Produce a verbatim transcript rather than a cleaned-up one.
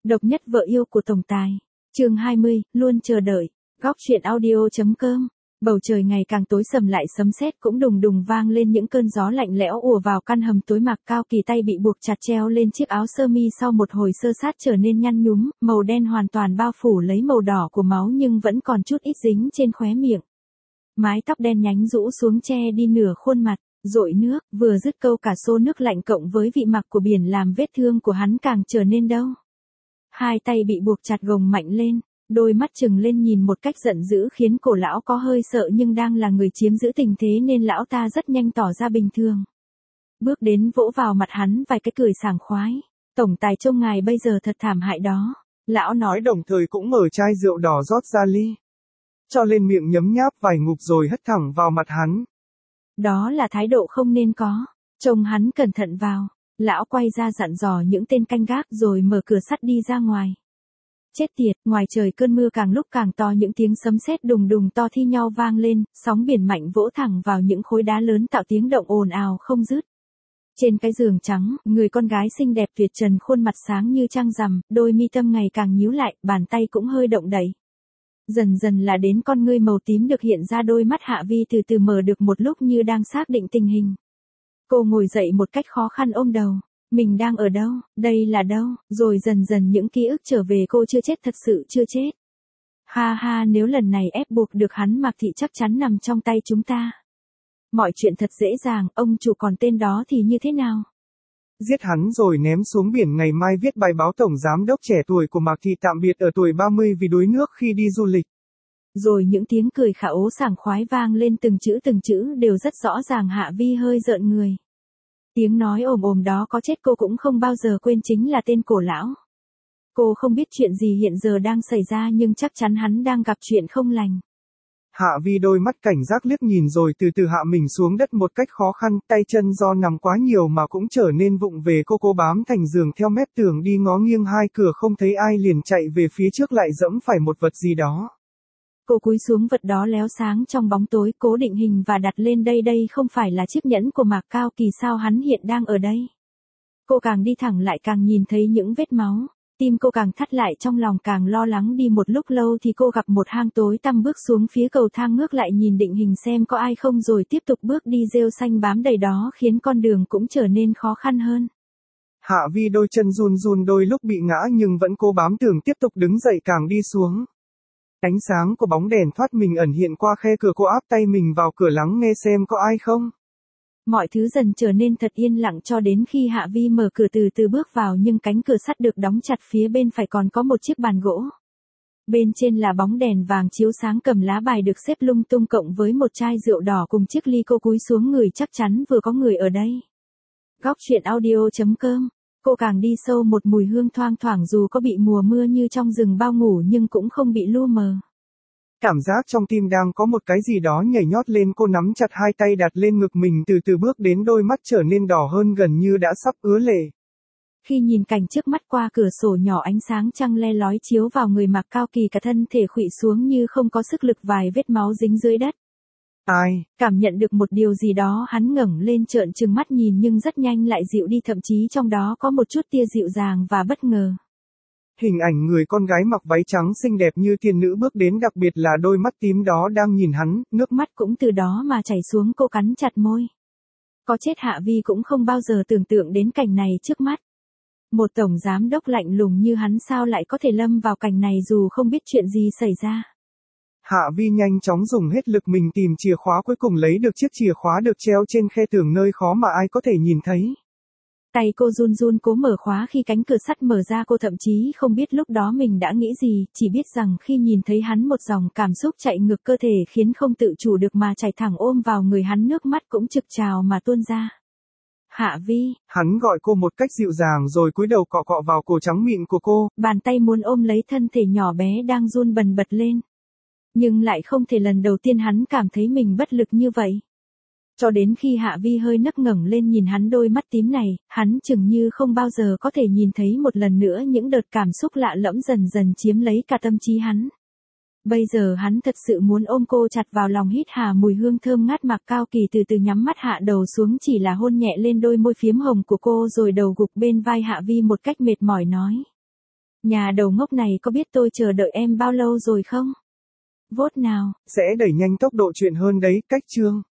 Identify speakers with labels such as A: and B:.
A: Độc nhất vợ yêu của tổng tài. Chương hai mươi, luôn chờ đợi. Góc truyện audio.com. Bầu trời ngày càng tối sầm lại sấm sét cũng đùng đùng vang lên, những cơn gió lạnh lẽo ùa vào căn hầm tối. Mạc Cao Kỳ tay bị buộc chặt treo lên chiếc áo sơ mi sau một hồi sơ sát trở nên nhăn nhúm, màu đen hoàn toàn bao phủ lấy màu đỏ của máu nhưng vẫn còn chút ít dính trên khóe miệng. Mái tóc đen nhánh rũ xuống che đi nửa khuôn mặt, dội nước, vừa dứt câu cả xô nước lạnh cộng với vị mặc của biển làm vết thương của hắn càng trở nên đau. Hai tay bị buộc chặt gồng mạnh lên, đôi mắt trừng lên nhìn một cách giận dữ khiến cổ lão có hơi sợ, nhưng đang là người chiếm giữ tình thế nên lão ta rất nhanh tỏ ra bình thường. Bước đến vỗ vào mặt hắn vài cái cười sảng khoái. Tổng tài trông ngài bây giờ thật thảm hại đó. Lão nói
B: đồng thời cũng mở chai rượu đỏ rót ra ly. Cho lên miệng nhấm nháp vài ngụm rồi hất thẳng vào mặt hắn.
A: Đó là thái độ không nên có. Trông hắn cẩn thận vào. Lão quay ra dặn dò những tên canh gác rồi mở cửa sắt đi ra ngoài. Chết tiệt, ngoài trời cơn mưa càng lúc càng to, những tiếng sấm sét đùng đùng to thi nhau vang lên, sóng biển mạnh vỗ thẳng vào những khối đá lớn tạo tiếng động ồn ào không dứt. Trên cái giường trắng, người con gái xinh đẹp tuyệt trần, khuôn mặt sáng như trăng rằm, đôi mi tâm ngày càng nhíu lại, bàn tay cũng hơi động đậy. Dần dần là đến con ngươi màu tím được hiện ra, đôi mắt Hạ Vi từ từ mở được một lúc như đang xác định tình hình. Cô ngồi dậy một cách khó khăn ôm đầu. Mình đang ở đâu, đây là đâu, rồi dần dần những ký ức trở về, cô chưa chết, thật sự chưa chết. Ha ha, nếu lần này ép buộc được hắn mặc thì chắc chắn nằm trong tay chúng ta. Mọi chuyện thật dễ dàng, ông chủ còn tên đó thì như thế nào?
B: Giết hắn rồi ném xuống biển, ngày mai viết bài báo tổng giám đốc trẻ tuổi của Mạc Thị tạm biệt ở tuổi ba mươi vì đuối nước khi đi du lịch.
A: Rồi những tiếng cười khả ố sảng khoái vang lên, từng chữ từng chữ đều rất rõ ràng. Hạ Vi hơi rợn người. Tiếng nói ồm ồm đó có chết cô cũng không bao giờ quên, chính là tên cổ lão. Cô không biết chuyện gì hiện giờ đang xảy ra nhưng chắc chắn hắn đang gặp chuyện không lành.
B: Hạ Vi đôi mắt cảnh giác liếc nhìn rồi từ từ hạ mình xuống đất một cách khó khăn, tay chân do nằm quá nhiều mà cũng trở nên vụng về. Cô cố bám thành giường theo mép tường đi ngó nghiêng hai cửa không thấy ai liền chạy về phía trước, lại dẫm phải một vật gì đó.
A: Cô cúi xuống, vật đó léo sáng trong bóng tối, cố định hình và đặt lên đây. Đây không phải là chiếc nhẫn của Mạc Cao Kỳ sao, hắn hiện đang ở đây. Cô càng đi thẳng lại càng nhìn thấy những vết máu, tim cô càng thắt lại, trong lòng càng lo lắng. Đi một lúc lâu thì cô gặp một hang tối tăm, bước xuống phía cầu thang, ngước lại nhìn định hình xem có ai không rồi tiếp tục bước đi. Rêu xanh bám đầy đó khiến con đường cũng trở nên khó khăn hơn.
B: Hạ Vi đôi chân run run, đôi lúc bị ngã nhưng vẫn cố bám tường tiếp tục đứng dậy, càng đi xuống. Ánh sáng của bóng đèn thoát mình ẩn hiện qua khe cửa, cô áp tay mình vào cửa lắng nghe xem có ai không.
A: Mọi thứ dần trở nên thật yên lặng cho đến khi Hạ Vi mở cửa từ từ bước vào, nhưng cánh cửa sắt được đóng chặt, phía bên phải còn có một chiếc bàn gỗ. Bên trên là bóng đèn vàng chiếu sáng, cầm lá bài được xếp lung tung cộng với một chai rượu đỏ cùng chiếc ly. Cô cúi xuống người, chắc chắn vừa có người ở đây. Góc truyện audio.com. Cô càng đi sâu, một mùi hương thoang thoảng, dù có bị mùa mưa như trong rừng bao ngủ nhưng cũng không bị lu mờ.
B: Cảm giác trong tim đang có một cái gì đó nhảy nhót lên, cô nắm chặt hai tay đặt lên ngực mình, từ từ bước đến, đôi mắt trở nên đỏ hơn, gần như đã sắp ứa lệ.
A: Khi nhìn cảnh trước mắt qua cửa sổ nhỏ, ánh sáng trăng le lói chiếu vào người Mạc Cao Kỳ, cả thân thể khuỵu xuống như không có sức lực, vài vết máu dính dưới đất.
B: Ai?
A: Cảm nhận được một điều gì đó, hắn ngẩng lên trợn trừng mắt nhìn nhưng rất nhanh lại dịu đi, thậm chí trong đó có một chút tia dịu dàng và bất ngờ.
B: Hình ảnh người con gái mặc váy trắng xinh đẹp như thiên nữ bước đến, đặc biệt là đôi mắt tím đó đang nhìn hắn,
A: nước mắt cũng từ đó mà chảy xuống. Cô cắn chặt môi. Có chết Hạ Vi cũng không bao giờ tưởng tượng đến cảnh này trước mắt. Một tổng giám đốc lạnh lùng như hắn sao lại có thể lâm vào cảnh này dù không biết chuyện gì xảy ra.
B: Hạ Vi nhanh chóng dùng hết lực mình tìm chìa khóa, cuối cùng lấy được chiếc chìa khóa được treo trên khe tường nơi khó mà ai có thể nhìn thấy.
A: Tay cô run run cố mở khóa khi cánh cửa sắt mở ra, cô thậm chí không biết lúc đó mình đã nghĩ gì, chỉ biết rằng khi nhìn thấy hắn một dòng cảm xúc chạy ngược cơ thể khiến không tự chủ được mà chảy thẳng ôm vào người hắn, nước mắt cũng trực trào mà tuôn ra. Hạ Vi.
B: Hắn gọi cô một cách dịu dàng rồi cúi đầu cọ cọ vào cổ trắng mịn của cô.
A: Bàn tay muốn ôm lấy thân thể nhỏ bé đang run bần bật lên. Nhưng lại không thể, lần đầu tiên hắn cảm thấy mình bất lực như vậy. Cho đến khi Hạ Vi hơi nấc ngẩng lên nhìn hắn, đôi mắt tím này, hắn chừng như không bao giờ có thể nhìn thấy một lần nữa. Những đợt cảm xúc lạ lẫm dần dần chiếm lấy cả tâm trí hắn. Bây giờ hắn thật sự muốn ôm cô chặt vào lòng, hít hà mùi hương thơm ngát. Mạc Cao Kỳ từ từ nhắm mắt hạ đầu xuống, chỉ là hôn nhẹ lên đôi môi phiếm hồng của cô rồi đầu gục bên vai Hạ Vi một cách mệt mỏi nói. Nhà đầu ngốc này có biết tôi chờ đợi em bao lâu rồi không? Vote nào.
B: Sẽ đẩy nhanh tốc độ chuyện hơn đấy, cách chương.